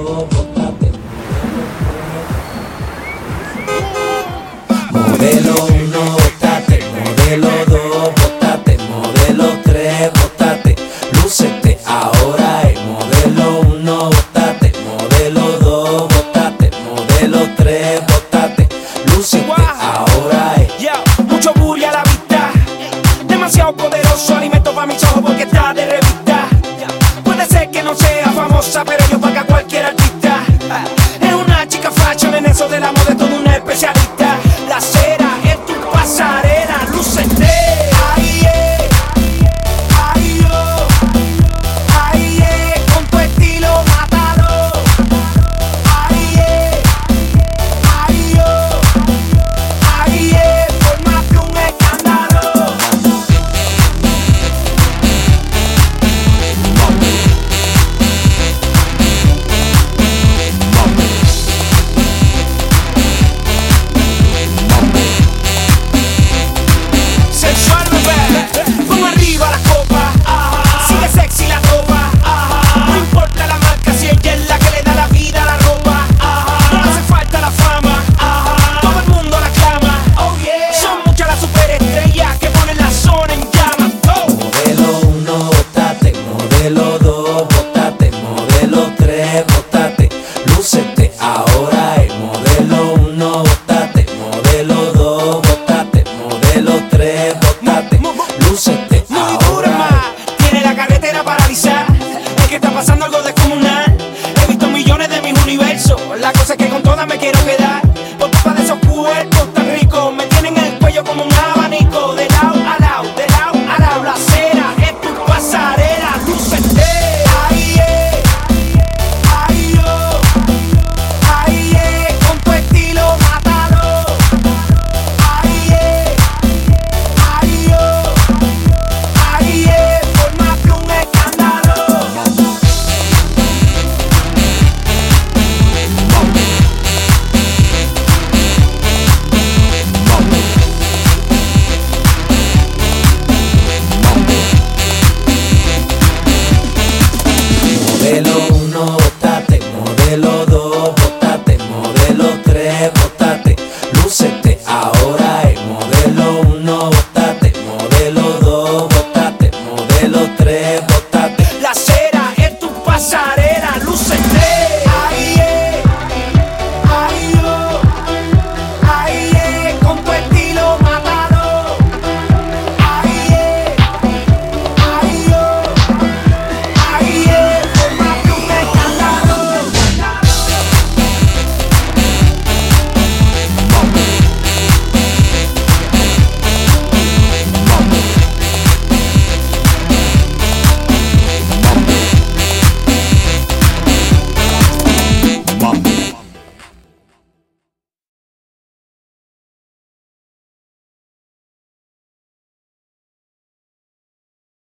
2, bótate. Modelo 1, bótate. Modelo 2, bótate. Modelo 3, bótate. Lúcete, ahora es modelo 1, bótate. Modelo 2, bótate. Modelo 3, bótate. Lúcete, ahora es. Mucho bully a la vista, demasiado poderoso, alimento para mis ojos porque está de revista. Puede ser que no sea famosa, pero yo paga a cualquier artista. Es una chica fashion, en eso de la moda es toda una especialista. La cera es tu pasarela, lúcete. Ahí es, ahí yo, ahí es, con tu estilo mátalo. Ahí es, ahí yo, ahí es, formate un escándalo. Sensual, bebé, pon arriba la copa, sigue sexy la tropa, no importa la marca si ella es la que le da la vida a la ropa, no le hace falta la fama, todo el mundo la clama, son muchas las superestrellas que ponen la zona en llamas. Modelo 1, bótate. Modelo 2, bótate. Modelo 3, bótate. Lúcete, ahora es modelo 1, bótate. Modelo 2, bótate. Modelo 3, bótate. Lúcete, Muy dura ahora más, tiene la carretera paralizada. Es que está pasando algo descomunal. He visto millones de mis universos. La cosa es que con todas me quiero quedar.